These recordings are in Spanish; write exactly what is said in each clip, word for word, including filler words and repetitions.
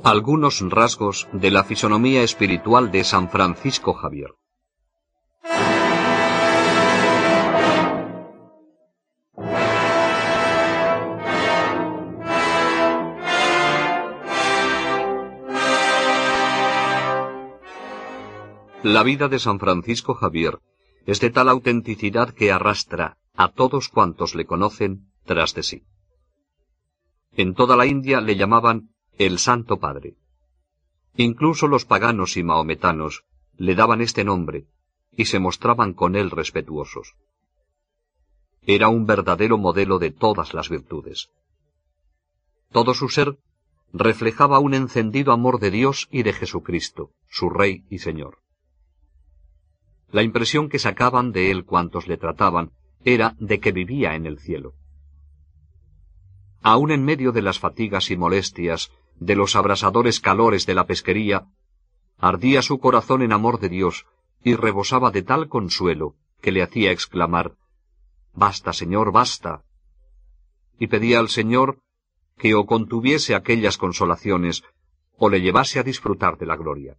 Algunos rasgos de la fisonomía espiritual de San Francisco Javier. La vida de San Francisco Javier es de tal autenticidad que arrastra a todos cuantos le conocen tras de sí. En toda la India le llamaban el Santo Padre. Incluso los paganos y mahometanos le daban este nombre y se mostraban con él respetuosos. Era un verdadero modelo de todas las virtudes. Todo su ser reflejaba un encendido amor de Dios y de Jesucristo, su Rey y Señor. La impresión que sacaban de él cuantos le trataban era de que vivía en el cielo. Aun en medio de las fatigas y molestias, de los abrasadores calores de la pesquería, ardía su corazón en amor de Dios y rebosaba de tal consuelo que le hacía exclamar: «Basta, Señor, basta», y pedía al Señor que o contuviese aquellas consolaciones o le llevase a disfrutar de la gloria.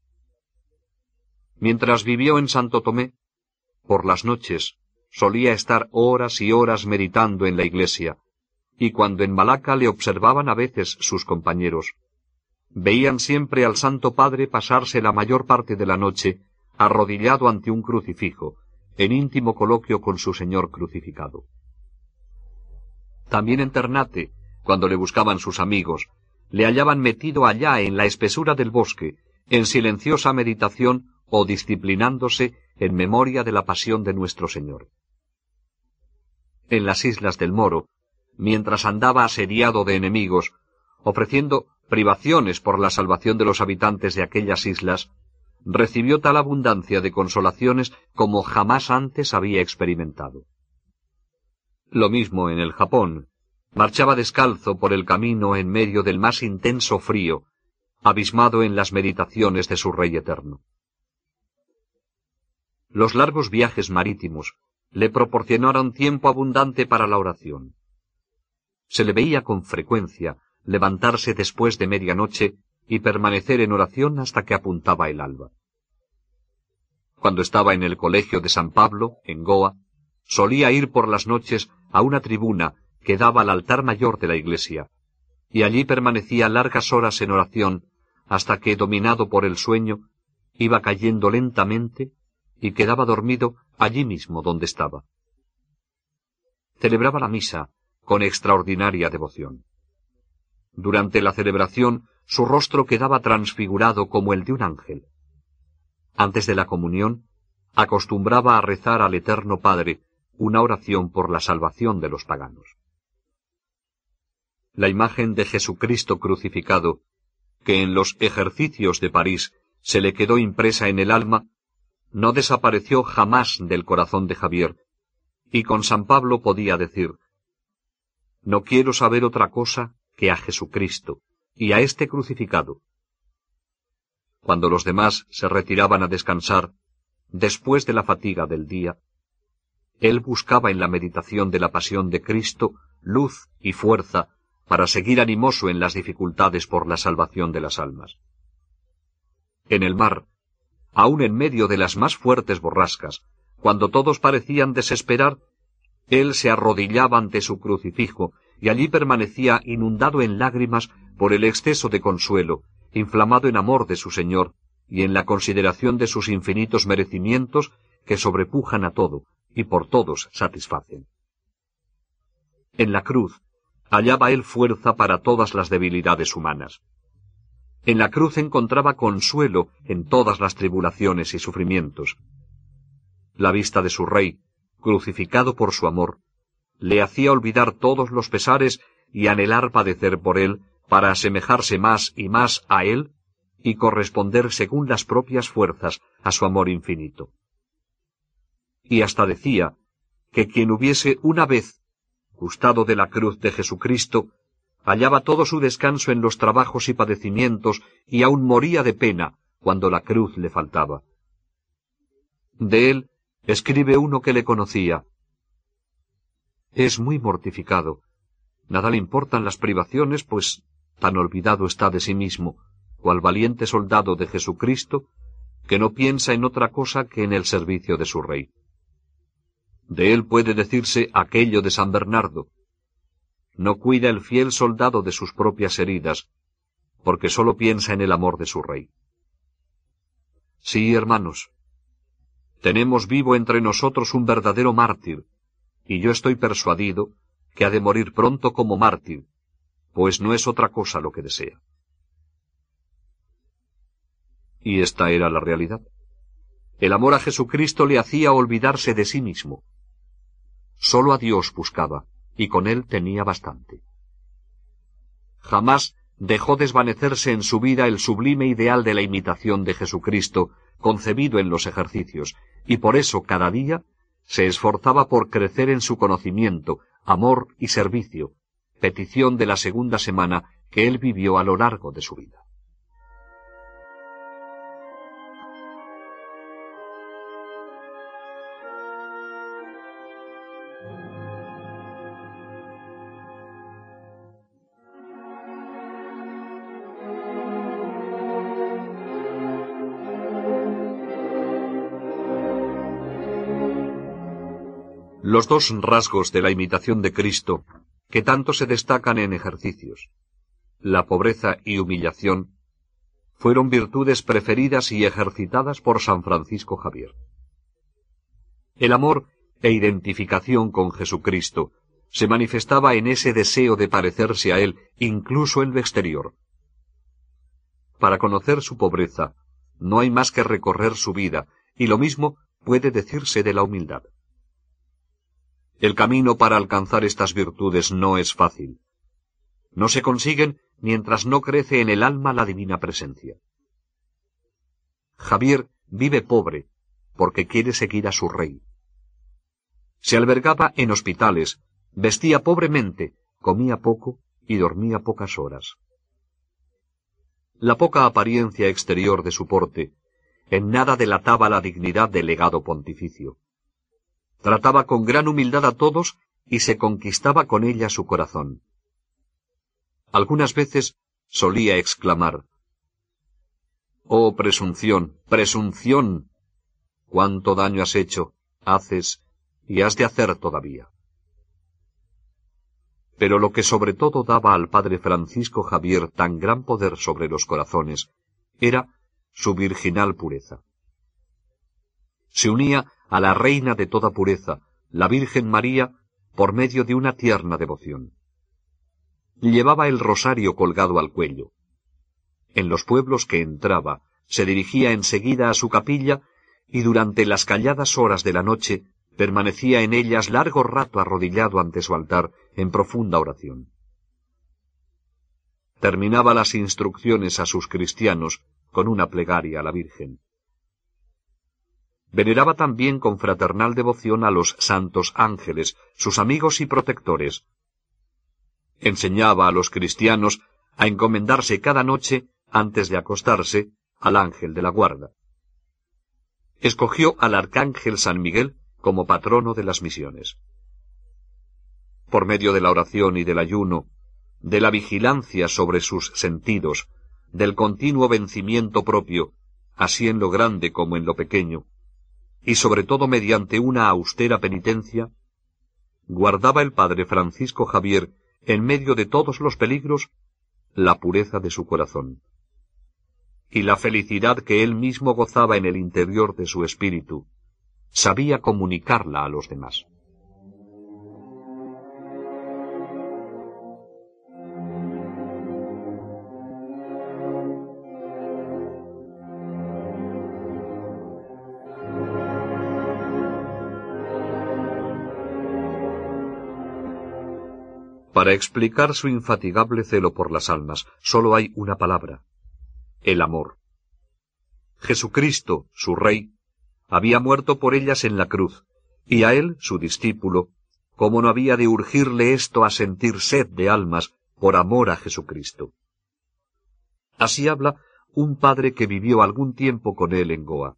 Mientras vivió en Santo Tomé, por las noches solía estar horas y horas meditando en la iglesia, y cuando en Malaca le observaban a veces sus compañeros, veían siempre al Santo Padre pasarse la mayor parte de la noche arrodillado ante un crucifijo, en íntimo coloquio con su Señor crucificado. También en Ternate, cuando le buscaban sus amigos, le hallaban metido allá en la espesura del bosque, en silenciosa meditación o disciplinándose en memoria de la pasión de nuestro Señor. En las islas del Moro, mientras andaba asediado de enemigos, ofreciendo privaciones por la salvación de los habitantes de aquellas islas, recibió tal abundancia de consolaciones como jamás antes había experimentado. Lo mismo en el Japón. Marchaba descalzo por el camino en medio del más intenso frío, abismado en las meditaciones de su Rey eterno. Los largos viajes marítimos le proporcionaron tiempo abundante para la oración. Se le veía con frecuencia levantarse después de medianoche y permanecer en oración hasta que apuntaba el alba. Cuando estaba en el colegio de San Pablo, en Goa, solía ir por las noches a una tribuna que daba al altar mayor de la iglesia, y allí permanecía largas horas en oración hasta que, dominado por el sueño, iba cayendo lentamente y quedaba dormido allí mismo donde estaba. Celebraba la misa con extraordinaria devoción. Durante la celebración su rostro quedaba transfigurado como el de un ángel. Antes de la comunión, acostumbraba a rezar al Eterno Padre una oración por la salvación de los paganos. La imagen de Jesucristo crucificado, que en los ejercicios de París se le quedó impresa en el alma, no desapareció jamás del corazón de Javier, y con San Pablo podía decir: «No quiero saber otra cosa que a Jesucristo y a este crucificado». Cuando los demás se retiraban a descansar, después de la fatiga del día, él buscaba en la meditación de la pasión de Cristo luz y fuerza para seguir animoso en las dificultades por la salvación de las almas. En el mar, aun en medio de las más fuertes borrascas, cuando todos parecían desesperar, él se arrodillaba ante su crucifijo y allí permanecía inundado en lágrimas por el exceso de consuelo, inflamado en amor de su Señor y en la consideración de sus infinitos merecimientos que sobrepujan a todo y por todos satisfacen. En la cruz hallaba él fuerza para todas las debilidades humanas. En la cruz encontraba consuelo en todas las tribulaciones y sufrimientos. La vista de su Rey, crucificado por su amor, le hacía olvidar todos los pesares y anhelar padecer por él para asemejarse más y más a él y corresponder según las propias fuerzas a su amor infinito. Y hasta decía que quien hubiese una vez gustado de la cruz de Jesucristo hallaba todo su descanso en los trabajos y padecimientos y aun moría de pena cuando la cruz le faltaba. De él escribe uno que le conocía: «Es muy mortificado. Nada le importan las privaciones, pues tan olvidado está de sí mismo, cual valiente soldado de Jesucristo, que no piensa en otra cosa que en el servicio de su Rey. De él puede decirse aquello de San Bernardo: no cuida el fiel soldado de sus propias heridas, porque sólo piensa en el amor de su Rey. Sí, hermanos, tenemos vivo entre nosotros un verdadero mártir, y yo estoy persuadido que ha de morir pronto como mártir, pues no es otra cosa lo que desea. Y esta era la realidad. El amor a Jesucristo le hacía olvidarse de sí mismo. Sólo a Dios buscaba, y con él tenía bastante. Jamás dejó desvanecerse en su vida el sublime ideal de la imitación de Jesucristo, concebido en los ejercicios, y por eso cada día se esforzaba por crecer en su conocimiento, amor y servicio, petición de la segunda semana que él vivió a lo largo de su vida. Los dos rasgos de la imitación de Cristo, que tanto se destacan en ejercicios, la pobreza y humillación, fueron virtudes preferidas y ejercitadas por San Francisco Javier. El amor e identificación con Jesucristo se manifestaba en ese deseo de parecerse a él, incluso en lo exterior. Para conocer su pobreza, no hay más que recorrer su vida, y lo mismo puede decirse de la humildad. El camino para alcanzar estas virtudes no es fácil. No se consiguen mientras no crece en el alma la divina presencia. Javier vive pobre porque quiere seguir a su Rey. Se albergaba en hospitales, vestía pobremente, comía poco y dormía pocas horas. La poca apariencia exterior de su porte en nada delataba la dignidad del legado pontificio. Trataba con gran humildad a todos y se conquistaba con ella su corazón. Algunas veces solía exclamar: «Oh presunción, presunción, cuánto daño has hecho, haces y has de hacer todavía». Pero lo que sobre todo daba al padre Francisco Javier tan gran poder sobre los corazones era su virginal pureza. Se unía a la reina de toda pureza, la Virgen María, por medio de una tierna devoción. Llevaba el rosario colgado al cuello. En los pueblos que entraba, se dirigía enseguida a su capilla y durante las calladas horas de la noche permanecía en ellas largo rato arrodillado ante su altar en profunda oración. Terminaba las instrucciones a sus cristianos con una plegaria a la Virgen. Veneraba también con fraternal devoción a los santos ángeles, sus amigos y protectores. Enseñaba a los cristianos a encomendarse cada noche, antes de acostarse, al ángel de la guarda. Escogió al arcángel San Miguel como patrono de las misiones. Por medio de la oración y del ayuno, de la vigilancia sobre sus sentidos, del continuo vencimiento propio, así en lo grande como en lo pequeño, y sobre todo mediante una austera penitencia, guardaba el padre Francisco Javier, en medio de todos los peligros, la pureza de su corazón. Y la felicidad que él mismo gozaba en el interior de su espíritu, sabía comunicarla a los demás. Para explicar su infatigable celo por las almas, sólo hay una palabra: el amor. Jesucristo, su Rey, había muerto por ellas en la cruz, y a él, su discípulo, ¿cómo no había de urgirle esto a sentir sed de almas por amor a Jesucristo? Así habla un padre que vivió algún tiempo con él en Goa.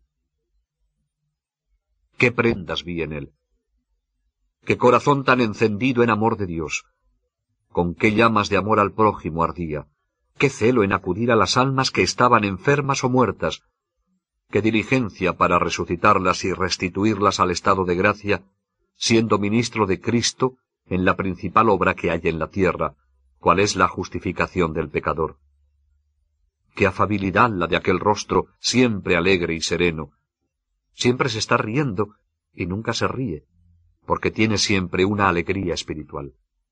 ¡Qué prendas vi en él! ¡Qué corazón tan encendido en amor de Dios! Con qué llamas de amor al prójimo ardía, qué celo en acudir a las almas que estaban enfermas o muertas, qué diligencia para resucitarlas y restituirlas al estado de gracia, siendo ministro de Cristo en la principal obra que hay en la tierra, cual es la justificación del pecador. Qué afabilidad la de aquel rostro siempre alegre y sereno. Siempre se está riendo y nunca se ríe, porque tiene siempre una alegría espiritual.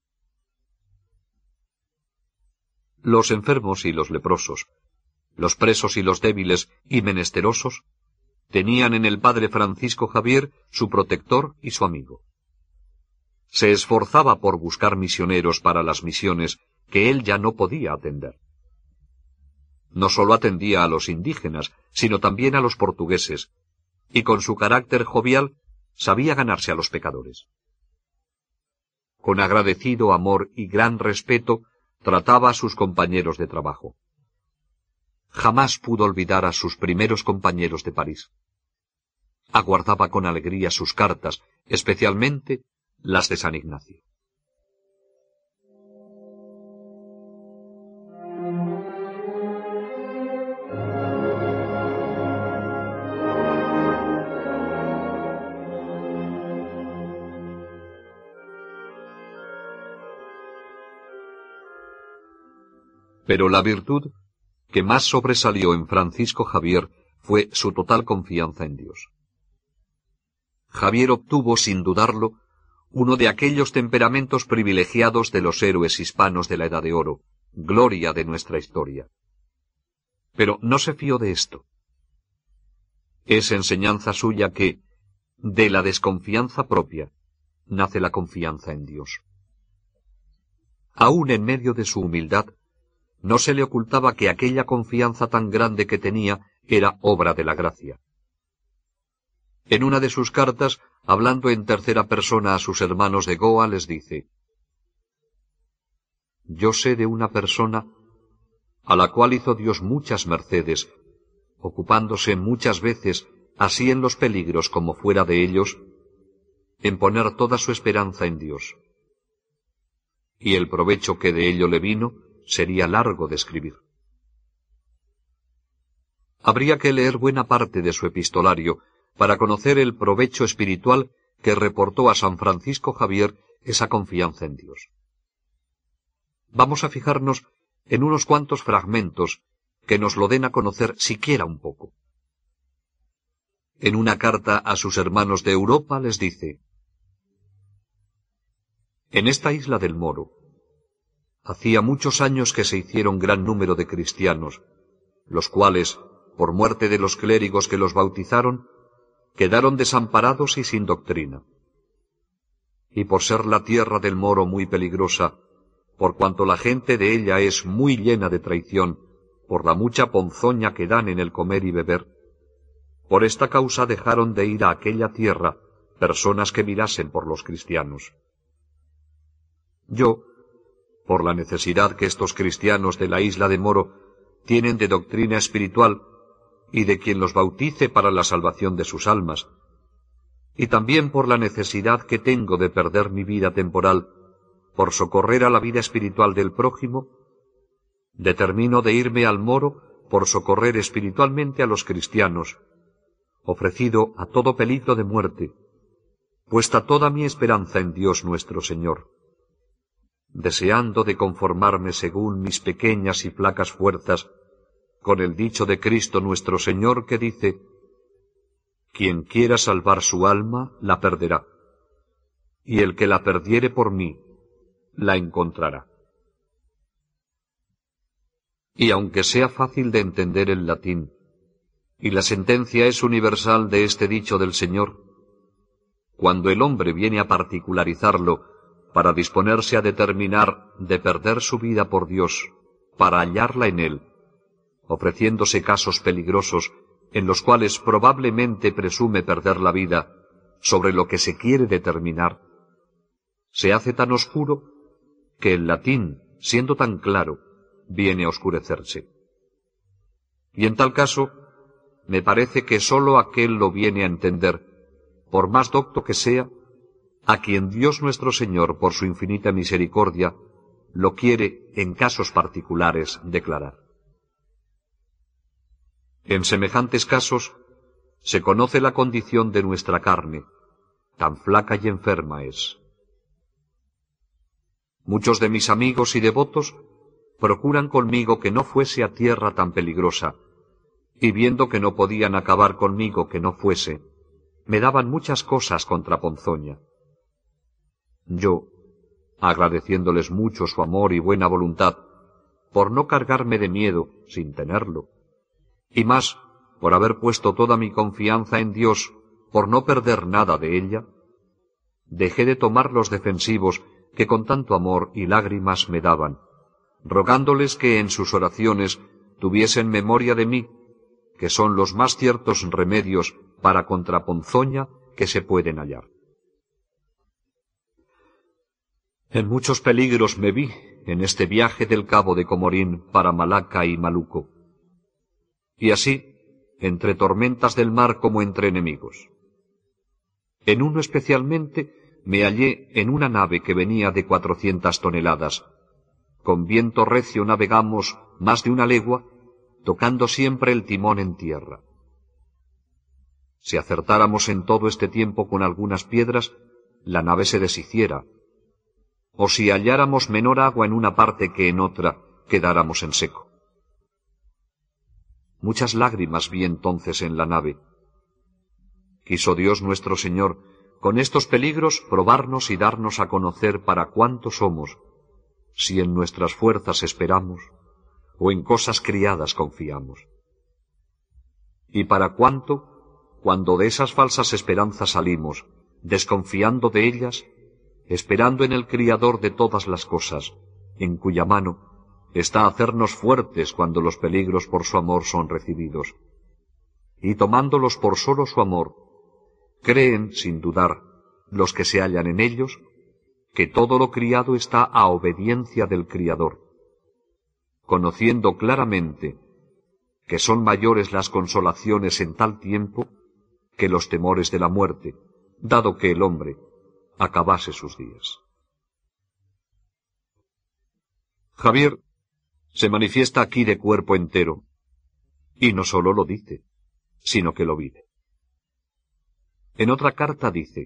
Los enfermos y los leprosos, los presos y los débiles y menesterosos, tenían en el padre Francisco Javier su protector y su amigo. Se esforzaba por buscar misioneros para las misiones que él ya no podía atender. No sólo atendía a los indígenas, sino también a los portugueses, y con su carácter jovial sabía ganarse a los pecadores. Con agradecido amor y gran respeto trataba a sus compañeros de trabajo. Jamás pudo olvidar a sus primeros compañeros de París. Aguardaba con alegría sus cartas, especialmente las de San Ignacio. Pero la virtud que más sobresalió en Francisco Javier fue su total confianza en Dios. Javier obtuvo, sin dudarlo, uno de aquellos temperamentos privilegiados de los héroes hispanos de la Edad de Oro, gloria de nuestra historia. Pero no se fió de esto. Es enseñanza suya que, de la desconfianza propia, nace la confianza en Dios. Aún en medio de su humildad, no se le ocultaba que aquella confianza tan grande que tenía era obra de la gracia. En una de sus cartas, hablando en tercera persona a sus hermanos de Goa, les dice: «Yo sé de una persona a la cual hizo Dios muchas mercedes, ocupándose muchas veces, así en los peligros como fuera de ellos, en poner toda su esperanza en Dios. Y el provecho que de ello le vino sería largo de escribir». Habría que leer buena parte de su epistolario para conocer el provecho espiritual que reportó a San Francisco Javier esa confianza en Dios. Vamos a fijarnos en unos cuantos fragmentos que nos lo den a conocer siquiera un poco. En una carta a sus hermanos de Europa les dice: «En esta isla del Moro, hacía muchos años que se hicieron gran número de cristianos, los cuales, por muerte de los clérigos que los bautizaron, quedaron desamparados y sin doctrina. Y por ser la tierra del Moro muy peligrosa, por cuanto la gente de ella es muy llena de traición, por la mucha ponzoña que dan en el comer y beber, por esta causa dejaron de ir a aquella tierra personas que mirasen por los cristianos. Yo, por la necesidad que estos cristianos de la isla de Moro tienen de doctrina espiritual, y de quien los bautice para la salvación de sus almas, y también por la necesidad que tengo de perder mi vida temporal por socorrer a la vida espiritual del prójimo, determino de irme al Moro por socorrer espiritualmente a los cristianos, ofrecido a todo peligro de muerte, puesta toda mi esperanza en Dios nuestro Señor, deseando de conformarme según mis pequeñas y flacas fuerzas con el dicho de Cristo nuestro Señor que dice: «Quien quiera salvar su alma, la perderá, y el que la perdiere por mí, la encontrará». Y aunque sea fácil de entender el latín, y la sentencia es universal de este dicho del Señor, cuando el hombre viene a particularizarlo para disponerse a determinar de perder su vida por Dios, para hallarla en Él, ofreciéndose casos peligrosos en los cuales probablemente presume perder la vida sobre lo que se quiere determinar, se hace tan oscuro que el latín, siendo tan claro, viene a oscurecerse. Y en tal caso, me parece que sólo aquel lo viene a entender, por más docto que sea, a quien Dios nuestro Señor, por su infinita misericordia, lo quiere, en casos particulares, declarar. En semejantes casos, se conoce la condición de nuestra carne, tan flaca y enferma es. Muchos de mis amigos y devotos procuran conmigo que no fuese a tierra tan peligrosa, y viendo que no podían acabar conmigo que no fuese, me daban muchas cosas contra Ponzoña. Yo, agradeciéndoles mucho su amor y buena voluntad, por no cargarme de miedo sin tenerlo, y más por haber puesto toda mi confianza en Dios, por no perder nada de ella, dejé de tomar los defensivos que con tanto amor y lágrimas me daban, rogándoles que en sus oraciones tuviesen memoria de mí, que son los más ciertos remedios para contra Ponzoña que se pueden hallar. En muchos peligros me vi en este viaje del Cabo de Comorín para Malaca y Maluco, y así, entre tormentas del mar como entre enemigos. En uno especialmente me hallé en una nave que venía de cuatrocientas toneladas. Con viento recio navegamos más de una legua, tocando siempre el timón en tierra. Si acertáramos en todo este tiempo con algunas piedras, la nave se deshiciera, o si halláramos menor agua en una parte que en otra, quedáramos en seco. Muchas lágrimas vi entonces en la nave. Quiso Dios nuestro Señor, con estos peligros, probarnos y darnos a conocer para cuánto somos, si en nuestras fuerzas esperamos, o en cosas criadas confiamos. Y para cuánto, cuando de esas falsas esperanzas salimos, desconfiando de ellas, esperando en el Criador de todas las cosas, en cuya mano está hacernos fuertes cuando los peligros por su amor son recibidos, y tomándolos por solo su amor, creen, sin dudar, los que se hallan en ellos, que todo lo criado está a obediencia del Criador, conociendo claramente que son mayores las consolaciones en tal tiempo que los temores de la muerte, dado que el hombre acabase sus días. Javier se manifiesta aquí de cuerpo entero, y no sólo lo dice, sino que lo vive. En otra carta dice: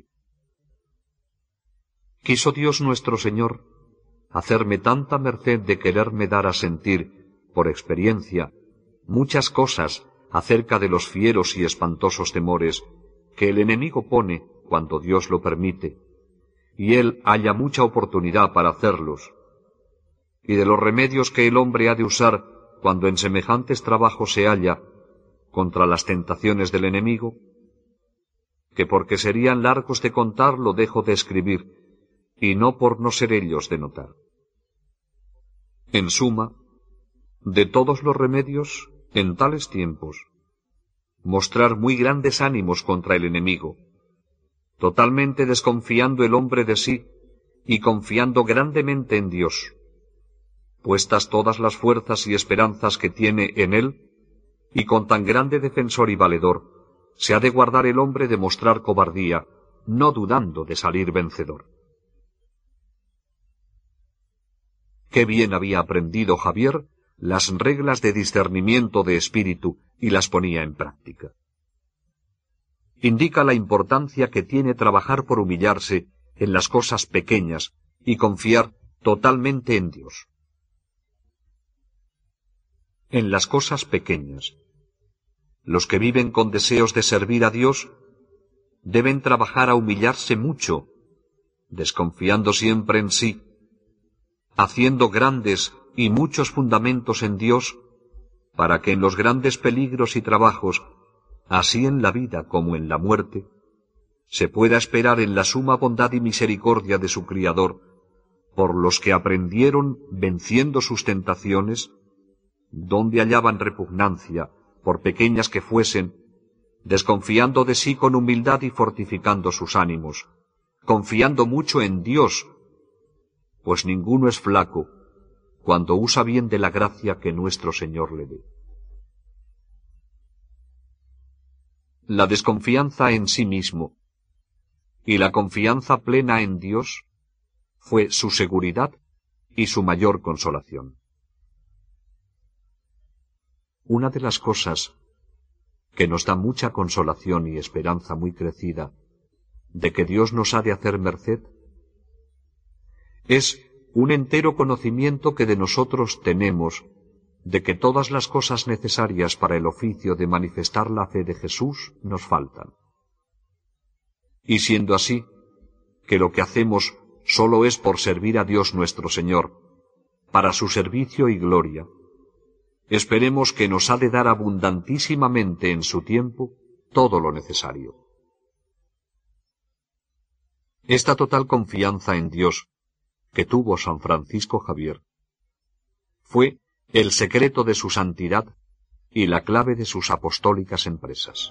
«Quiso Dios nuestro Señor hacerme tanta merced de quererme dar a sentir, por experiencia, muchas cosas acerca de los fieros y espantosos temores que el enemigo pone cuando Dios lo permite, y él haya mucha oportunidad para hacerlos, y de los remedios que el hombre ha de usar cuando en semejantes trabajos se halla contra las tentaciones del enemigo, que porque serían largos de contar lo dejo de escribir, y no por no ser ellos de notar. En suma, de todos los remedios, en tales tiempos, mostrar muy grandes ánimos contra el enemigo, totalmente desconfiando el hombre de sí y confiando grandemente en Dios, puestas todas las fuerzas y esperanzas que tiene en él, y con tan grande defensor y valedor, se ha de guardar el hombre de mostrar cobardía, no dudando de salir vencedor». Qué bien había aprendido Javier las reglas de discernimiento de espíritu y las ponía en práctica. Indica la importancia que tiene trabajar por humillarse en las cosas pequeñas y confiar totalmente en Dios. En las cosas pequeñas, los que viven con deseos de servir a Dios deben trabajar a humillarse mucho, desconfiando siempre en sí, haciendo grandes y muchos fundamentos en Dios, para que en los grandes peligros y trabajos, así en la vida como en la muerte, se pueda esperar en la suma bondad y misericordia de su Criador, por los que aprendieron, venciendo sus tentaciones, donde hallaban repugnancia, por pequeñas que fuesen, desconfiando de sí con humildad y fortificando sus ánimos, confiando mucho en Dios, pues ninguno es flaco cuando usa bien de la gracia que nuestro Señor le dé. La desconfianza en sí mismo y la confianza plena en Dios fue su seguridad y su mayor consolación. Una de las cosas que nos da mucha consolación y esperanza muy crecida de que Dios nos ha de hacer merced es un entero conocimiento que de nosotros tenemos de que todas las cosas necesarias para el oficio de manifestar la fe de Jesús nos faltan. Y siendo así, que lo que hacemos sólo es por servir a Dios nuestro Señor, para su servicio y gloria, esperemos que nos ha de dar abundantísimamente en su tiempo todo lo necesario. Esta total confianza en Dios que tuvo San Francisco Javier fue el secreto de su santidad y la clave de sus apostólicas empresas.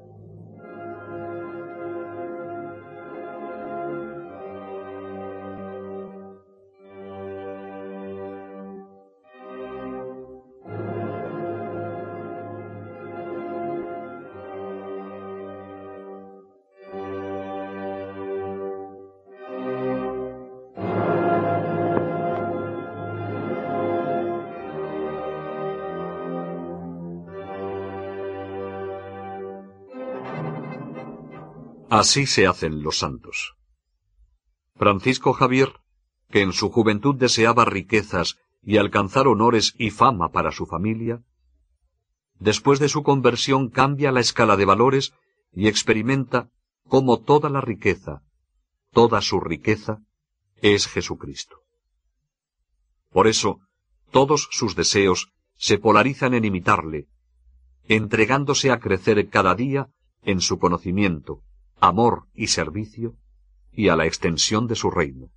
Así se hacen los santos. Francisco Javier, que en su juventud deseaba riquezas y alcanzar honores y fama para su familia, después de su conversión cambia la escala de valores y experimenta cómo toda la riqueza, toda su riqueza, es Jesucristo. Por eso, todos sus deseos se polarizan en imitarle, entregándose a crecer cada día en su conocimiento, amor y servicio, y a la extensión de su reino.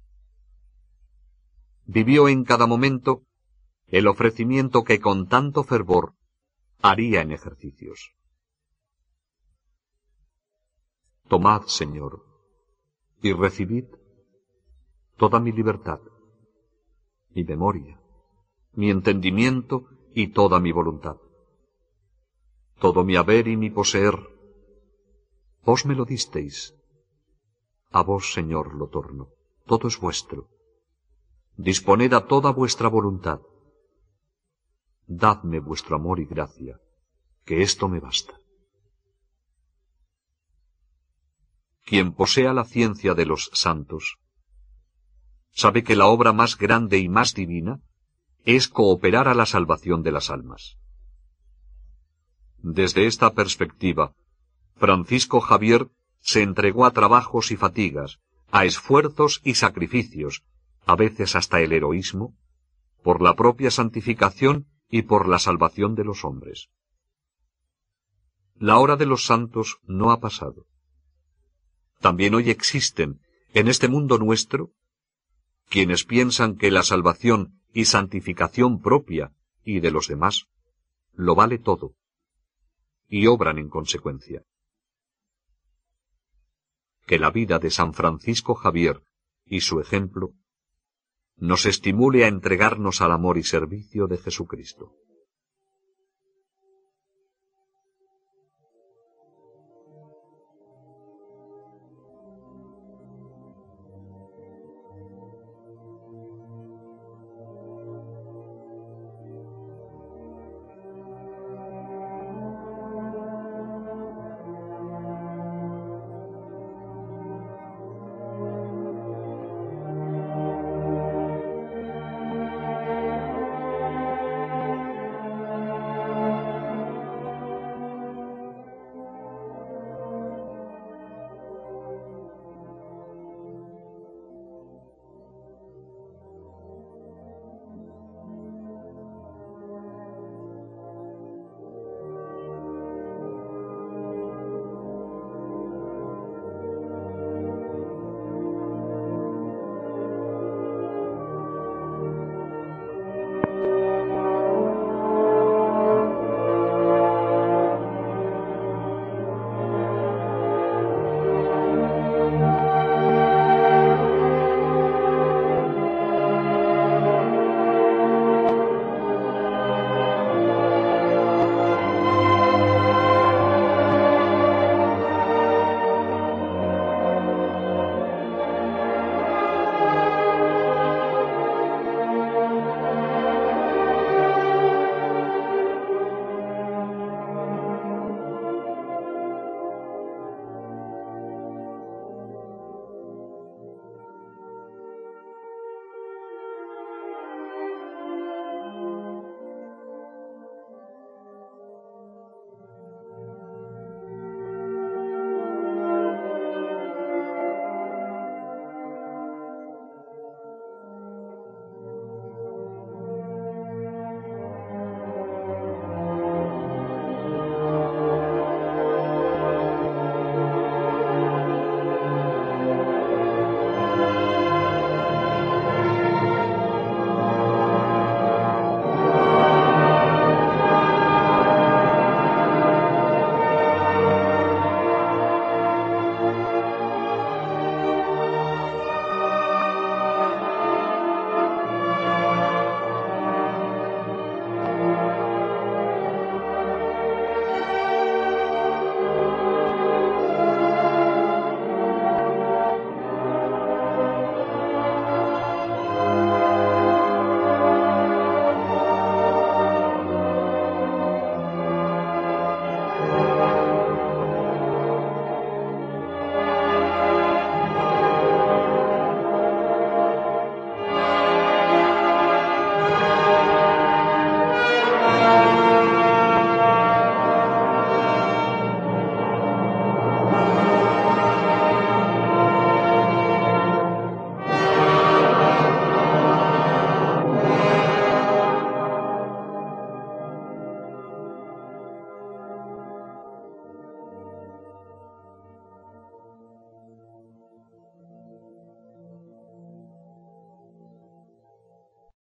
Vivió en cada momento el ofrecimiento que con tanto fervor haría en ejercicios. Tomad, Señor, y recibid toda mi libertad, mi memoria, mi entendimiento y toda mi voluntad. Todo mi haber y mi poseer, vos me lo disteis. A vos, Señor, lo torno. Todo es vuestro. Disponed a toda vuestra voluntad. Dadme vuestro amor y gracia, que esto me basta. Quien posea la ciencia de los santos, sabe que la obra más grande y más divina es cooperar a la salvación de las almas. Desde esta perspectiva, Francisco Javier se entregó a trabajos y fatigas, a esfuerzos y sacrificios, a veces hasta el heroísmo, por la propia santificación y por la salvación de los hombres. La hora de los santos no ha pasado. También hoy existen, en este mundo nuestro, quienes piensan que la salvación y santificación propia y de los demás lo vale todo, y obran en consecuencia. Que la vida de San Francisco Javier y su ejemplo nos estimule a entregarnos al amor y servicio de Jesucristo.